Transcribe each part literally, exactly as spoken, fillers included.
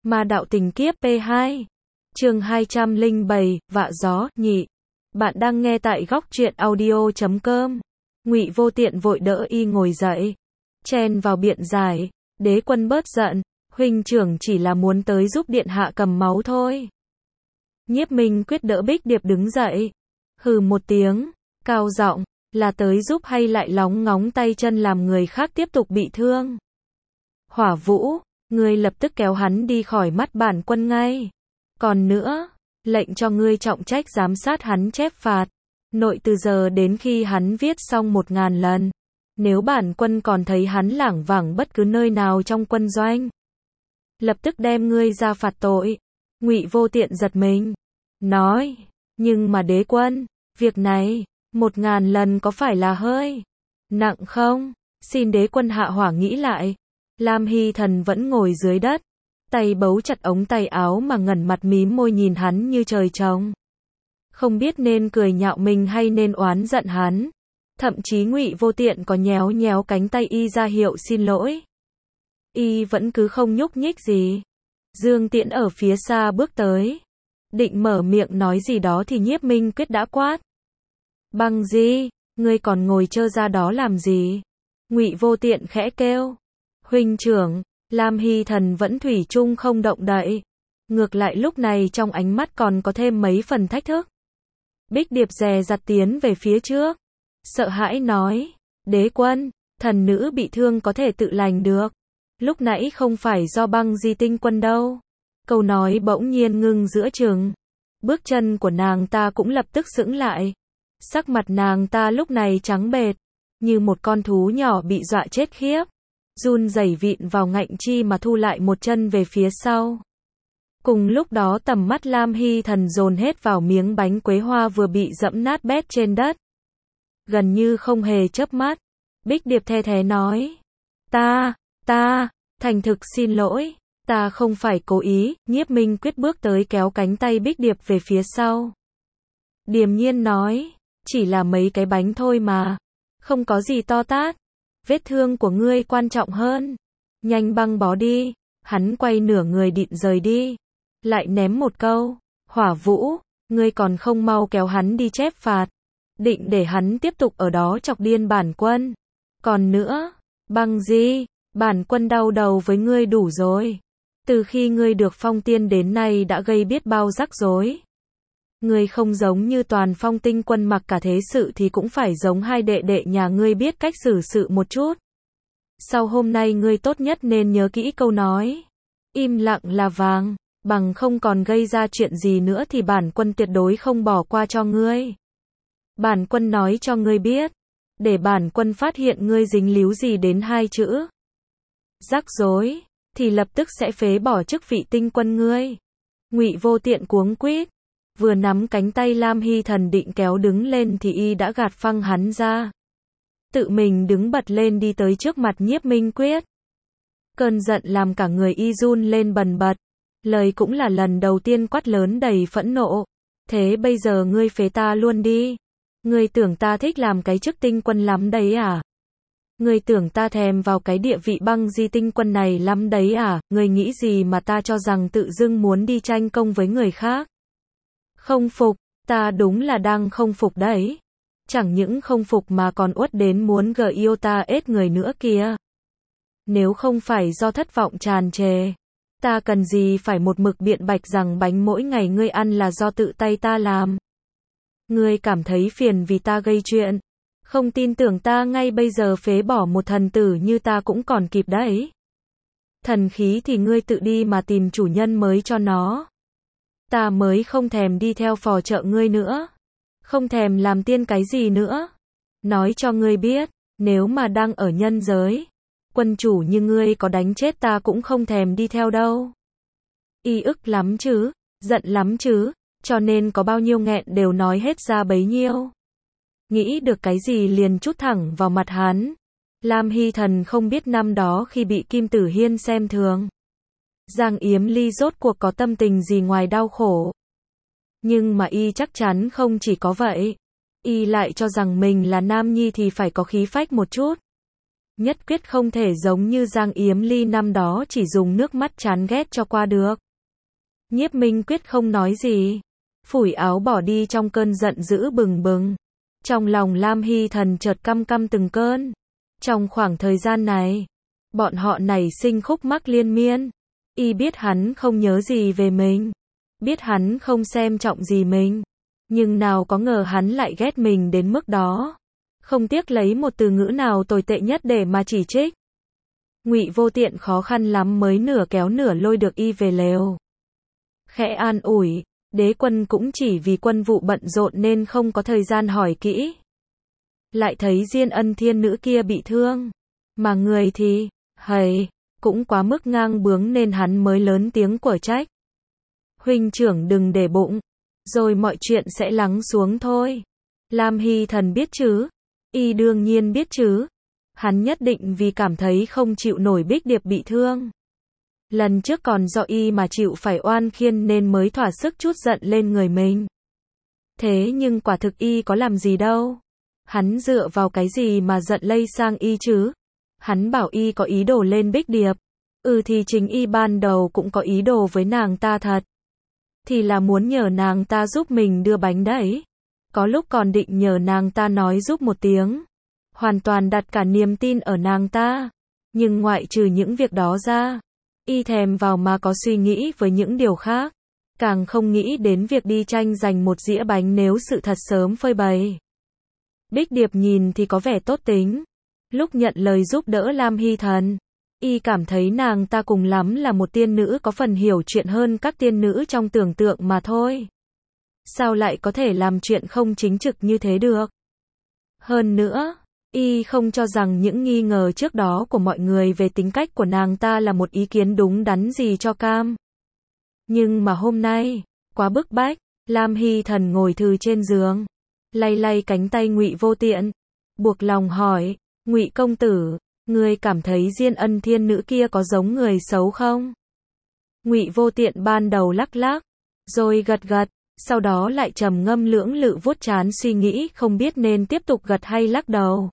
Ma đạo tình kiếp P hai. Chương hai trăm lẻ bảy, vạ gió, nhị. Bạn đang nghe tại góc truyện audio chấm com. Ngụy Vô Tiện vội đỡ y ngồi dậy, chen vào biện giải, đế quân bớt giận, huynh trưởng chỉ là muốn tới giúp điện hạ cầm máu thôi. Nhiếp Minh Quyết đỡ Bích Điệp đứng dậy, hừ một tiếng, cao giọng, là tới giúp hay lại lóng ngóng tay chân làm người khác tiếp tục bị thương. Hỏa Vũ, ngươi lập tức kéo hắn đi khỏi mắt bản quân ngay. Còn nữa, lệnh cho ngươi trọng trách giám sát hắn chép phạt. Nội từ giờ đến khi hắn viết xong một ngàn lần. Nếu bản quân còn thấy hắn lảng vảng bất cứ nơi nào trong quân doanh, lập tức đem ngươi ra phạt tội. Ngụy Vô Tiện giật mình, nói, nhưng mà đế quân, việc này, một ngàn lần có phải là hơi nặng không? Xin đế quân hạ hỏa nghĩ lại. Lam Hy Thần vẫn ngồi dưới đất, tay bấu chặt ống tay áo mà ngẩn mặt mím môi nhìn hắn như trời trồng. Không biết nên cười nhạo mình hay nên oán giận hắn. Thậm chí Ngụy Vô Tiện có nhéo nhéo cánh tay y ra hiệu xin lỗi. Y vẫn cứ không nhúc nhích gì. Dương Tiễn ở phía xa bước tới, định mở miệng nói gì đó thì Nhiếp Minh Quyết đã quát. Băng Di, ngươi còn ngồi trơ ra đó làm gì? Ngụy Vô Tiện khẽ kêu. Huynh trưởng, Lam Hy Thần vẫn thủy chung không động đậy. Ngược lại lúc này trong ánh mắt còn có thêm mấy phần thách thức. Bích Điệp dè dặt tiến về phía trước, sợ hãi nói, đế quân, thần nữ bị thương có thể tự lành được. Lúc nãy không phải do Băng Di tinh quân đâu. Câu nói bỗng nhiên ngưng giữa chừng. Bước chân của nàng ta cũng lập tức sững lại. Sắc mặt nàng ta lúc này trắng bệch, như một con thú nhỏ bị dọa chết khiếp. Run rẩy vịn vào ngạnh chi mà thu lại một chân về phía sau. Cùng lúc đó tầm mắt Lam Hy Thần dồn hết vào miếng bánh quế hoa vừa bị dẫm nát bét trên đất. Gần như không hề chớp mắt, Bích Điệp the thé nói, ta, ta, thành thực xin lỗi, ta không phải cố ý. Nhiếp Minh Quyết bước tới kéo cánh tay Bích Điệp về phía sau. Điềm nhiên nói, chỉ là mấy cái bánh thôi mà, không có gì to tát. Vết thương của ngươi quan trọng hơn. Nhanh băng bó đi. Hắn quay nửa người định rời đi. Lại ném một câu. Hỏa Vũ, ngươi còn không mau kéo hắn đi chép phạt. Định để hắn tiếp tục ở đó chọc điên bản quân. Còn nữa, Băng Di, bản quân đau đầu với ngươi đủ rồi. Từ khi ngươi được phong tiên đến nay đã gây biết bao rắc rối. Ngươi không giống như toàn phong tinh quân mặc cả thế sự thì cũng phải giống hai đệ đệ nhà ngươi biết cách xử sự một chút. Sau hôm nay ngươi tốt nhất nên nhớ kỹ câu nói. Im lặng là vàng, bằng không còn gây ra chuyện gì nữa thì bản quân tuyệt đối không bỏ qua cho ngươi. Bản quân nói cho ngươi biết, để bản quân phát hiện ngươi dính líu gì đến hai chữ rắc rối, thì lập tức sẽ phế bỏ chức vị tinh quân ngươi. Ngụy Vô Tiện cuống quýt, vừa nắm cánh tay Lam Hy Thần định kéo đứng lên thì y đã gạt phăng hắn ra. Tự mình đứng bật lên đi tới trước mặt Nhiếp Minh Quyết. Cơn giận làm cả người y run lên bần bật. Lời cũng là lần đầu tiên quát lớn đầy phẫn nộ. Thế bây giờ ngươi phế ta luôn đi. Ngươi tưởng ta thích làm cái chức tinh quân lắm đấy à? Ngươi tưởng ta thèm vào cái địa vị Băng Di tinh quân này lắm đấy à? Ngươi nghĩ gì mà ta cho rằng tự dưng muốn đi tranh công với người khác? Không phục, ta đúng là đang không phục đấy. Chẳng những không phục mà còn uất đến muốn gờ yêu ta ết người nữa kìa. Nếu không phải do thất vọng tràn trề, ta cần gì phải một mực biện bạch rằng bánh mỗi ngày ngươi ăn là do tự tay ta làm. Ngươi cảm thấy phiền vì ta gây chuyện. Không tin tưởng ta ngay bây giờ phế bỏ một thần tử như ta cũng còn kịp đấy. Thần khí thì ngươi tự đi mà tìm chủ nhân mới cho nó. Ta mới không thèm đi theo phò trợ ngươi nữa. Không thèm làm tiên cái gì nữa. Nói cho ngươi biết, nếu mà đang ở nhân giới, quân chủ như ngươi có đánh chết ta cũng không thèm đi theo đâu. Y ức lắm chứ, giận lắm chứ, cho nên có bao nhiêu nghẹn đều nói hết ra bấy nhiêu. Nghĩ được cái gì liền trút thẳng vào mặt hắn. Lam Hy Thần không biết năm đó khi bị Kim Tử Hiên xem thường, Giang Yếm Ly rốt cuộc có tâm tình gì ngoài đau khổ. Nhưng mà y chắc chắn không chỉ có vậy. Y lại cho rằng mình là nam nhi thì phải có khí phách một chút. Nhất quyết không thể giống như Giang Yếm Ly năm đó chỉ dùng nước mắt chán ghét cho qua được. Nhiếp Minh Quyết không nói gì, phủi áo bỏ đi trong cơn giận dữ bừng bừng. Trong lòng Lam Hy Thần chợt căm căm từng cơn. Trong khoảng thời gian này, bọn họ nảy sinh khúc mắc liên miên. Y biết hắn không nhớ gì về mình, biết hắn không xem trọng gì mình, nhưng nào có ngờ hắn lại ghét mình đến mức đó. Không tiếc lấy một từ ngữ nào tồi tệ nhất để mà chỉ trích. Ngụy Vô Tiện khó khăn lắm mới nửa kéo nửa lôi được Y về lều. Khẽ an ủi, đế quân cũng chỉ vì quân vụ bận rộn nên không có thời gian hỏi kỹ. Lại thấy Diên Ân thiên nữ kia bị thương, mà người thì, hầy, cũng quá mức ngang bướng nên hắn mới lớn tiếng quở trách. Huynh trưởng đừng để bụng, rồi mọi chuyện sẽ lắng xuống thôi. Lam Hy Thần biết chứ, Y đương nhiên biết chứ. Hắn nhất định vì cảm thấy không chịu nổi Bích Điệp bị thương. Lần trước còn do Y mà chịu phải oan khiên nên mới thỏa sức chút giận lên người mình. Thế nhưng quả thực Y có làm gì đâu. Hắn dựa vào cái gì mà giận lây sang Y chứ? Hắn bảo Y có ý đồ lên Bích Điệp. Ừ thì chính Y ban đầu cũng có ý đồ với nàng ta thật. Thì là muốn nhờ nàng ta giúp mình đưa bánh đấy. Có lúc còn định nhờ nàng ta nói giúp một tiếng. Hoàn toàn đặt cả niềm tin ở nàng ta. Nhưng ngoại trừ những việc đó ra, Y thèm vào mà có suy nghĩ với những điều khác. Càng không nghĩ đến việc đi tranh giành một dĩa bánh nếu sự thật sớm phơi bày. Bích Điệp nhìn thì có vẻ tốt tính. Lúc nhận lời giúp đỡ Lam Hy Thần, Y cảm thấy nàng ta cùng lắm là một tiên nữ có phần hiểu chuyện hơn các tiên nữ trong tưởng tượng mà thôi. Sao lại có thể làm chuyện không chính trực như thế được? Hơn nữa, Y không cho rằng những nghi ngờ trước đó của mọi người về tính cách của nàng ta là một ý kiến đúng đắn gì cho cam. Nhưng mà hôm nay, quá bức bách, Lam Hy Thần ngồi thừ trên giường, lay lay cánh tay Ngụy Vô Tiện, buộc lòng hỏi, Ngụy công tử, ngươi cảm thấy Diên Ân thiên nữ kia có giống người xấu không? Ngụy Vô Tiện ban đầu lắc lắc, rồi gật gật, sau đó lại trầm ngâm lưỡng lự vuốt trán suy nghĩ không biết nên tiếp tục gật hay lắc đầu.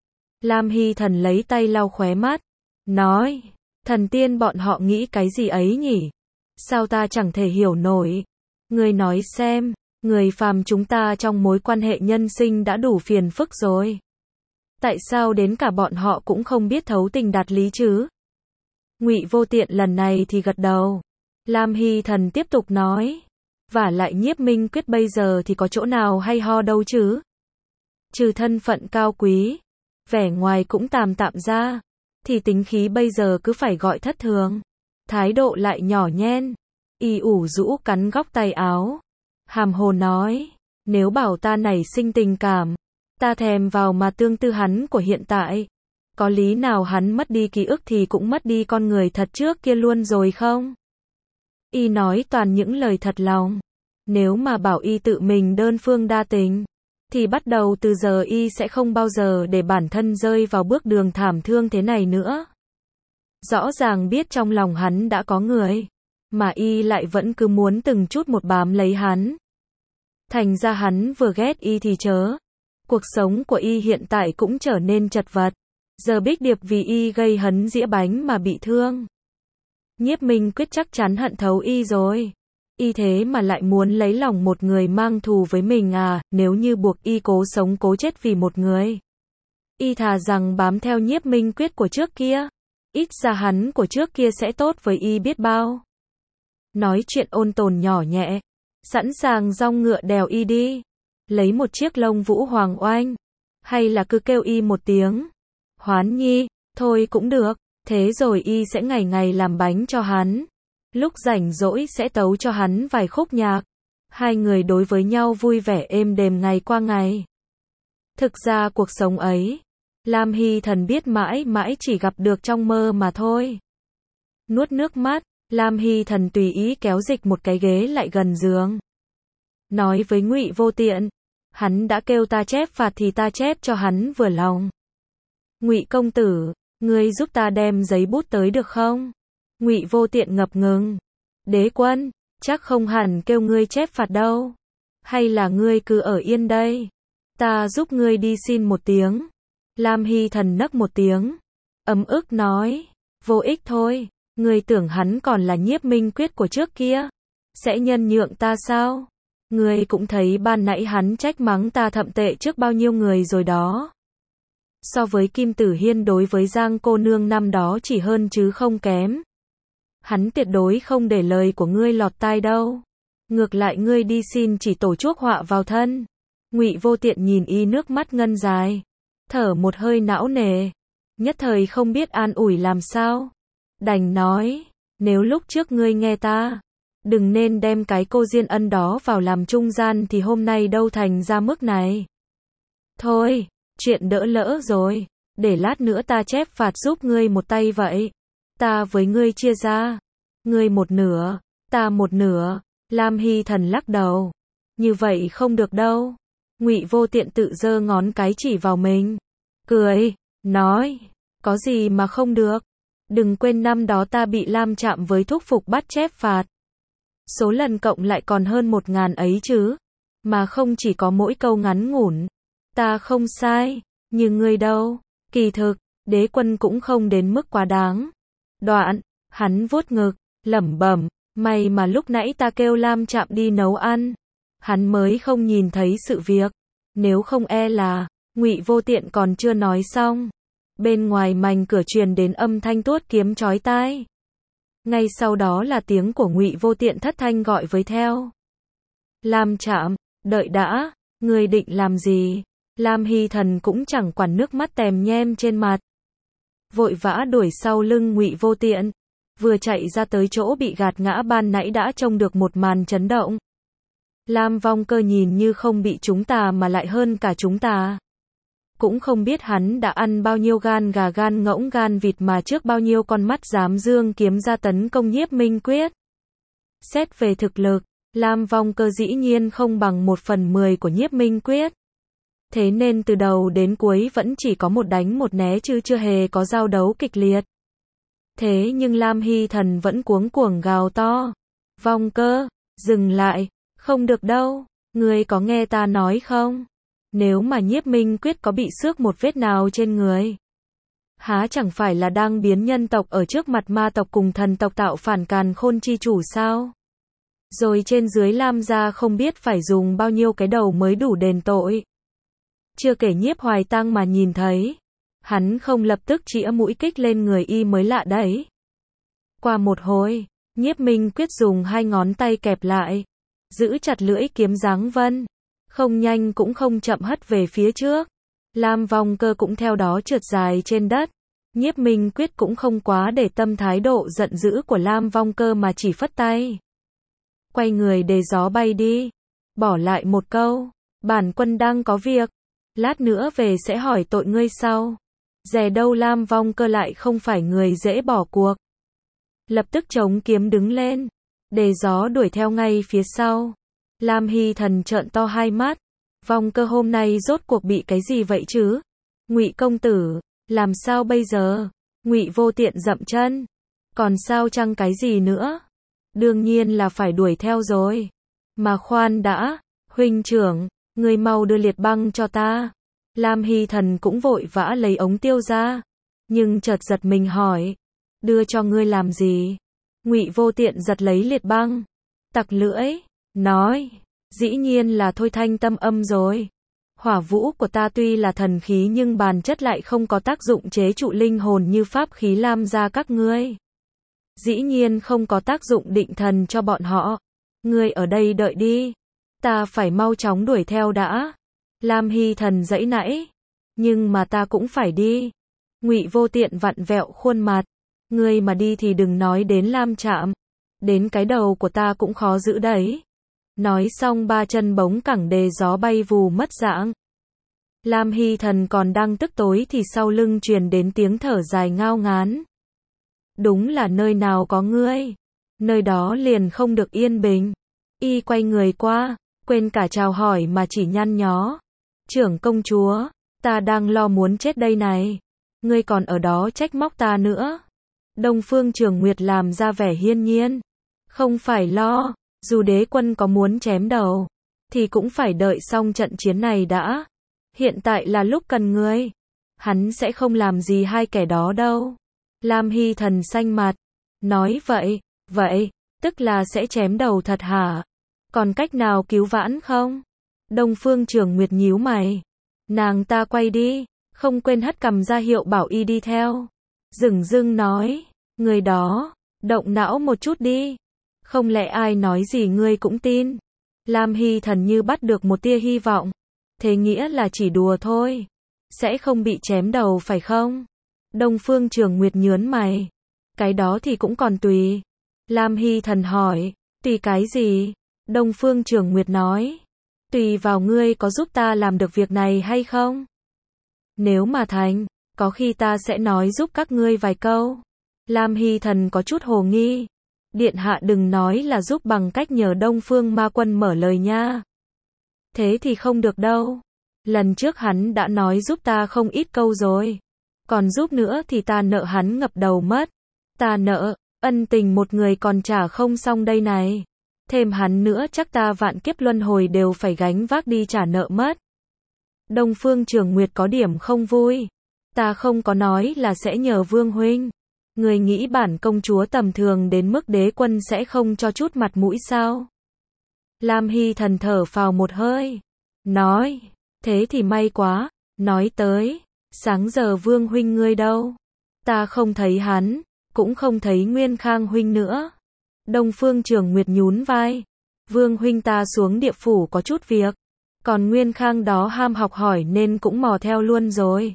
Lam Hy Thần lấy tay lau khóe mắt, nói, thần tiên bọn họ nghĩ cái gì ấy nhỉ? Sao ta chẳng thể hiểu nổi? Ngươi nói xem, người phàm chúng ta trong mối quan hệ nhân sinh đã đủ phiền phức rồi. Tại sao đến cả bọn họ cũng không biết thấu tình đạt lý chứ? Ngụy Vô Tiện lần này thì gật đầu. Lam Hy Thần tiếp tục nói, vả lại Nhiếp Minh Quyết bây giờ thì có chỗ nào hay ho đâu chứ? Trừ thân phận cao quý, vẻ ngoài cũng tàm tạm ra, thì tính khí bây giờ cứ phải gọi thất thường. Thái độ lại nhỏ nhen. Y ủ rũ cắn góc tay áo, hàm hồ nói, nếu bảo ta nảy sinh tình cảm, ta thèm vào mà tương tư hắn của hiện tại. Có lý nào hắn mất đi ký ức thì cũng mất đi con người thật trước kia luôn rồi không? Y nói toàn những lời thật lòng. Nếu mà bảo Y tự mình đơn phương đa tình, thì bắt đầu từ giờ Y sẽ không bao giờ để bản thân rơi vào bước đường thảm thương thế này nữa. Rõ ràng biết trong lòng hắn đã có người, mà Y lại vẫn cứ muốn từng chút một bám lấy hắn. Thành ra hắn vừa ghét Y thì chớ. Cuộc sống của Y hiện tại cũng trở nên chật vật. Giờ Bích Điệp vì Y gây hấn dĩa bánh mà bị thương. Nhiếp Minh Quyết chắc chắn hận thấu Y rồi. Y thế mà lại muốn lấy lòng một người mang thù với mình à? Nếu như buộc Y cố sống cố chết vì một người, Y thà rằng bám theo Nhiếp Minh Quyết của trước kia. Ít ra hắn của trước kia sẽ tốt với Y biết bao. Nói chuyện ôn tồn nhỏ nhẹ, sẵn sàng dong ngựa đèo Y đi. Lấy một chiếc lông vũ hoàng oanh, hay là cứ kêu Y một tiếng Hoán Nhi, thôi cũng được. Thế rồi Y sẽ ngày ngày làm bánh cho hắn. Lúc rảnh rỗi sẽ tấu cho hắn vài khúc nhạc. Hai người đối với nhau vui vẻ êm đềm ngày qua ngày. Thực ra cuộc sống ấy, Lam Hy Thần biết mãi mãi chỉ gặp được trong mơ mà thôi. Nuốt nước mắt, Lam Hy Thần tùy ý kéo dịch một cái ghế lại gần giường. Nói với Ngụy Vô Tiện, hắn đã kêu ta chép phạt thì ta chép cho hắn vừa lòng. Ngụy công tử, ngươi giúp ta đem giấy bút tới được không? Ngụy Vô Tiện ngập ngừng. Đế quân, chắc không hẳn kêu ngươi chép phạt đâu. Hay là ngươi cứ ở yên đây, ta giúp ngươi đi xin một tiếng. Lam Hy Thần nấc một tiếng, ấm ức nói, vô ích thôi, ngươi tưởng hắn còn là Nhiếp Minh Quyết của trước kia, sẽ nhân nhượng ta sao? Ngươi cũng thấy ban nãy hắn trách mắng ta thậm tệ trước bao nhiêu người rồi đó. So với Kim Tử Hiên đối với Giang cô nương năm đó chỉ hơn chứ không kém. Hắn tuyệt đối không để lời của ngươi lọt tai đâu. Ngược lại ngươi đi xin chỉ tổ chuốc họa vào thân. Ngụy Vô Tiện nhìn y nước mắt ngân dài, thở một hơi não nề, nhất thời không biết an ủi làm sao. Đành nói, nếu lúc trước ngươi nghe ta, đừng nên đem cái cô Diên Ân đó vào làm trung gian thì hôm nay đâu thành ra mức này. Thôi, chuyện đỡ lỡ rồi, để lát nữa ta chép phạt giúp ngươi một tay vậy. Ta với ngươi chia ra, ngươi một nửa, ta một nửa. Lam Hy Thần lắc đầu, như vậy không được đâu. Ngụy Vô Tiện tự giơ ngón cái chỉ vào mình, cười, nói, có gì mà không được. Đừng quên năm đó ta bị Lam Trạm với thúc phục bắt chép phạt. Số lần cộng lại còn hơn một ngàn ấy chứ. Mà không chỉ có mỗi câu ngắn ngủn. Ta không sai, nhưng ngươi đâu. Kỳ thực, Đế Quân cũng không đến mức quá đáng. Đoạn, hắn vuốt ngực, lẩm bẩm, may mà lúc nãy ta kêu Lam Trạm đi nấu ăn. Hắn mới không nhìn thấy sự việc. Nếu không e là, Ngụy Vô Tiện còn chưa nói xong. Bên ngoài mành cửa truyền đến âm thanh tuốt kiếm chói tai. Ngay sau đó là tiếng của Ngụy Vô Tiện thất thanh gọi với theo. Lam Trạm, đợi đã, ngươi định làm gì? Lam Hy Thần cũng chẳng quản nước mắt tèm nhem trên mặt. Vội vã đuổi sau lưng Ngụy Vô Tiện. Vừa chạy ra tới chỗ bị gạt ngã ban nãy đã trông được một màn chấn động. Lam Vong Cơ nhìn như không bị chúng ta mà lại hơn cả chúng ta. Cũng không biết hắn đã ăn bao nhiêu gan gà gan ngỗng gan vịt mà trước bao nhiêu con mắt dám dương kiếm ra tấn công Nhiếp Minh Quyết. Xét về thực lực, Lam Vong Cơ dĩ nhiên không bằng một phần mười của Nhiếp Minh Quyết. Thế nên từ đầu đến cuối vẫn chỉ có một đánh một né chứ chưa hề có giao đấu kịch liệt. Thế nhưng Lam Hy Thần vẫn cuống cuồng gào to. Vong Cơ, dừng lại, không được đâu, ngươi có nghe ta nói không? Nếu mà Nhiếp Minh Quyết có bị xước một vết nào trên người, há chẳng phải là đang biến nhân tộc ở trước mặt ma tộc cùng thần tộc tạo phản càn khôn chi chủ sao? Rồi trên dưới Lam gia không biết phải dùng bao nhiêu cái đầu mới đủ đền tội. Chưa kể Nhiếp Hoài Tăng mà nhìn thấy, hắn không lập tức chĩa mũi kích lên người y mới lạ đấy. Qua một hồi, Nhiếp Minh Quyết dùng hai ngón tay kẹp lại, giữ chặt lưỡi kiếm Giáng Vân, không nhanh cũng không chậm hất về phía trước. Lam Vong Cơ cũng theo đó trượt dài trên đất. Nhiếp Minh Quyết cũng không quá để tâm thái độ giận dữ của Lam Vong Cơ mà chỉ phất tay. Quay người để gió bay đi. Bỏ lại một câu, bản quân đang có việc. Lát nữa về sẽ hỏi tội ngươi sau. Dè đâu Lam Vong Cơ lại không phải người dễ bỏ cuộc. Lập tức chống kiếm đứng lên. Đề gió đuổi theo ngay phía sau. Lam Hy Thần trợn to hai mắt. Vong Cơ hôm nay rốt cuộc bị cái gì vậy chứ? Ngụy công tử, làm sao bây giờ? Ngụy Vô Tiện dậm chân. Còn sao chăng cái gì nữa? Đương nhiên là phải đuổi theo rồi. Mà khoan đã, huynh trưởng, ngươi mau đưa liệt băng cho ta. Lam Hy Thần cũng vội vã lấy ống tiêu ra. Nhưng chợt giật mình hỏi. Đưa cho ngươi làm gì? Ngụy Vô Tiện giật lấy liệt băng. Tặc lưỡi. Nói, dĩ nhiên là thôi thanh tâm âm rồi. Hỏa vũ của ta tuy là thần khí nhưng bản chất lại không có tác dụng chế trụ linh hồn như pháp khí Lam gia các ngươi. Dĩ nhiên không có tác dụng định thần cho bọn họ. Ngươi ở đây đợi đi. Ta phải mau chóng đuổi theo đã. Lam Hy Thần giãy nãy. Nhưng mà ta cũng phải đi. Ngụy Vô Tiện vặn vẹo khuôn mặt. Ngươi mà đi thì đừng nói đến Lam Trạm. Đến cái đầu của ta cũng khó giữ đấy. Nói xong ba chân bóng cẳng đề gió bay vù mất dạng. Lam Hy Thần còn đang tức tối thì sau lưng truyền đến tiếng thở dài ngao ngán. Đúng là nơi nào có ngươi, nơi đó liền không được yên bình. Y quay người qua, quên cả chào hỏi mà chỉ nhăn nhó. Trưởng công chúa, ta đang lo muốn chết đây này. Ngươi còn ở đó trách móc ta nữa. Đông Phương Trường Nguyệt làm ra vẻ hiên nhiên. Không phải lo. Dù đế quân có muốn chém đầu, thì cũng phải đợi xong trận chiến này đã. Hiện tại là lúc cần ngươi. hắn sẽ không làm gì hai kẻ đó đâu. Lam Hy Thần xanh mặt, nói vậy, vậy, tức là sẽ chém đầu thật hả? Còn cách nào cứu vãn không? Đông Phương Trường Nguyệt nhíu mày. Nàng ta quay đi, không quên hất cằm ra hiệu bảo y đi theo. Dửng dưng nói, người đó, động não một chút đi. Không lẽ ai nói gì ngươi cũng tin? Lam Hy Thần như bắt được một tia hy vọng. Thế nghĩa là chỉ đùa thôi. Sẽ không bị chém đầu phải không? Đông Phương Trường Nguyệt nhớn mày. Cái đó thì cũng còn tùy. Lam Hy Thần hỏi, tùy cái gì? Đông Phương Trường Nguyệt nói, tùy vào ngươi có giúp ta làm được việc này hay không? Nếu mà thành, có khi ta sẽ nói giúp các ngươi vài câu. Lam Hy Thần có chút hồ nghi. Điện hạ đừng nói là giúp bằng cách nhờ Đông Phương Ma Quân mở lời nha. Thế thì không được đâu. Lần trước hắn đã nói giúp ta không ít câu rồi. Còn giúp nữa thì ta nợ hắn ngập đầu mất. Ta nợ, ân tình một người còn trả không xong đây này. Thêm hắn nữa chắc ta vạn kiếp luân hồi đều phải gánh vác đi trả nợ mất. Đông Phương Trường Nguyệt có điểm không vui. Ta không có nói là sẽ nhờ Vương huynh. Người nghĩ bản công chúa tầm thường đến mức đế quân sẽ không cho chút mặt mũi sao? Lam Hy Thần thở phào một hơi. Nói, thế thì may quá. Nói tới, sáng giờ Vương huynh ngươi đâu? Ta không thấy hắn, cũng không thấy Nguyên Khang huynh nữa. Đông Phương Trường Nguyệt nhún vai. Vương huynh ta xuống địa phủ có chút việc. Còn Nguyên Khang đó ham học hỏi nên cũng mò theo luôn rồi.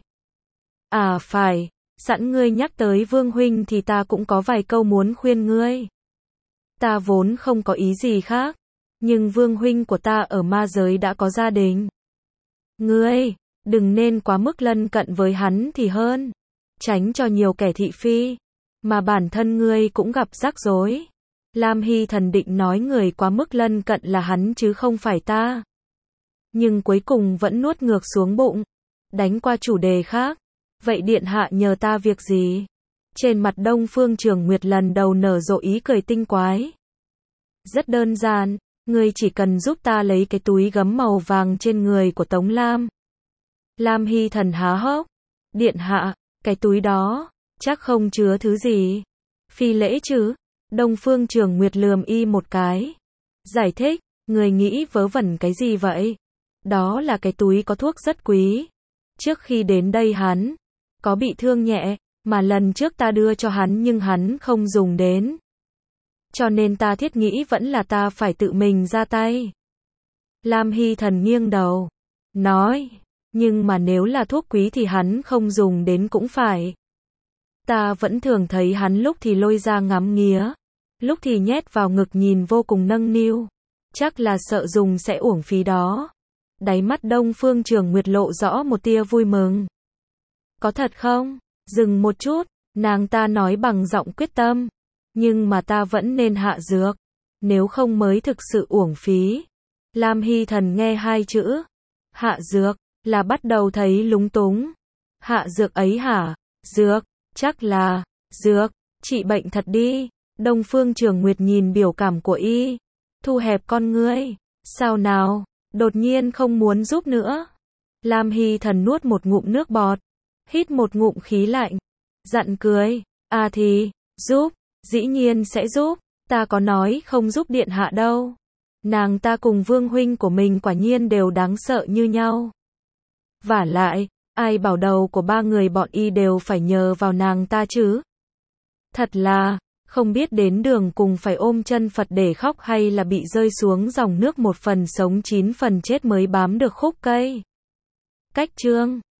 À phải, sẵn ngươi nhắc tới Vương huynh thì ta cũng có vài câu muốn khuyên ngươi. Ta vốn không có ý gì khác, nhưng Vương huynh của ta ở ma giới đã có gia đình. Ngươi, đừng nên quá mức lân cận với hắn thì hơn. Tránh cho nhiều kẻ thị phi, mà bản thân ngươi cũng gặp rắc rối. Lam Hy Thần định nói người quá mức lân cận là hắn chứ không phải ta. Nhưng cuối cùng vẫn nuốt ngược xuống bụng. Đánh qua chủ đề khác. Vậy điện hạ nhờ ta việc gì? Trên mặt Đông Phương Trường Nguyệt lần đầu nở rộ ý cười tinh quái. Rất đơn giản, ngươi chỉ cần giúp ta lấy cái túi gấm màu vàng trên người của Tống Lam. Lam Hy Thần há hốc. Điện hạ, cái túi đó, chắc không chứa thứ gì. Phi lễ chứ? Đông Phương Trường Nguyệt lườm y một cái. Giải thích, người nghĩ vớ vẩn cái gì vậy? Đó là cái túi có thuốc rất quý. Trước khi đến đây hắn có bị thương nhẹ, mà lần trước ta đưa cho hắn nhưng hắn không dùng đến. Cho nên ta thiết nghĩ vẫn là ta phải tự mình ra tay. Lam Hy Thần nghiêng đầu, nói, nhưng mà nếu là thuốc quý thì hắn không dùng đến cũng phải. Ta vẫn thường thấy hắn lúc thì lôi ra ngắm nghía, lúc thì nhét vào ngực nhìn vô cùng nâng niu. Chắc là sợ dùng sẽ uổng phí đó. Đáy mắt Đông Phương Trường Nguyệt lộ rõ một tia vui mừng. Có thật không? Dừng một chút, nàng ta nói bằng giọng quyết tâm. Nhưng mà ta vẫn nên hạ dược, nếu không mới thực sự uổng phí. Lam Hy Thần nghe hai chữ hạ dược là bắt đầu thấy lúng túng. Hạ dược ấy hả? Dược, chắc là dược, trị bệnh thật đi. Đông Phương Trường Nguyệt nhìn biểu cảm của y, thu hẹp con ngươi. Sao nào? Đột nhiên không muốn giúp nữa. Lam Hy Thần nuốt một ngụm nước bọt, hít một ngụm khí lạnh, giận cười, à thì, giúp, dĩ nhiên sẽ giúp, ta có nói không giúp điện hạ đâu. Nàng ta cùng Vương huynh của mình quả nhiên đều đáng sợ như nhau. Vả lại, ai bảo đầu của ba người bọn y đều phải nhờ vào nàng ta chứ? Thật là, không biết đến đường cùng phải ôm chân Phật để khóc hay là bị rơi xuống dòng nước một phần sống chín phần chết mới bám được khúc cây. Cách chương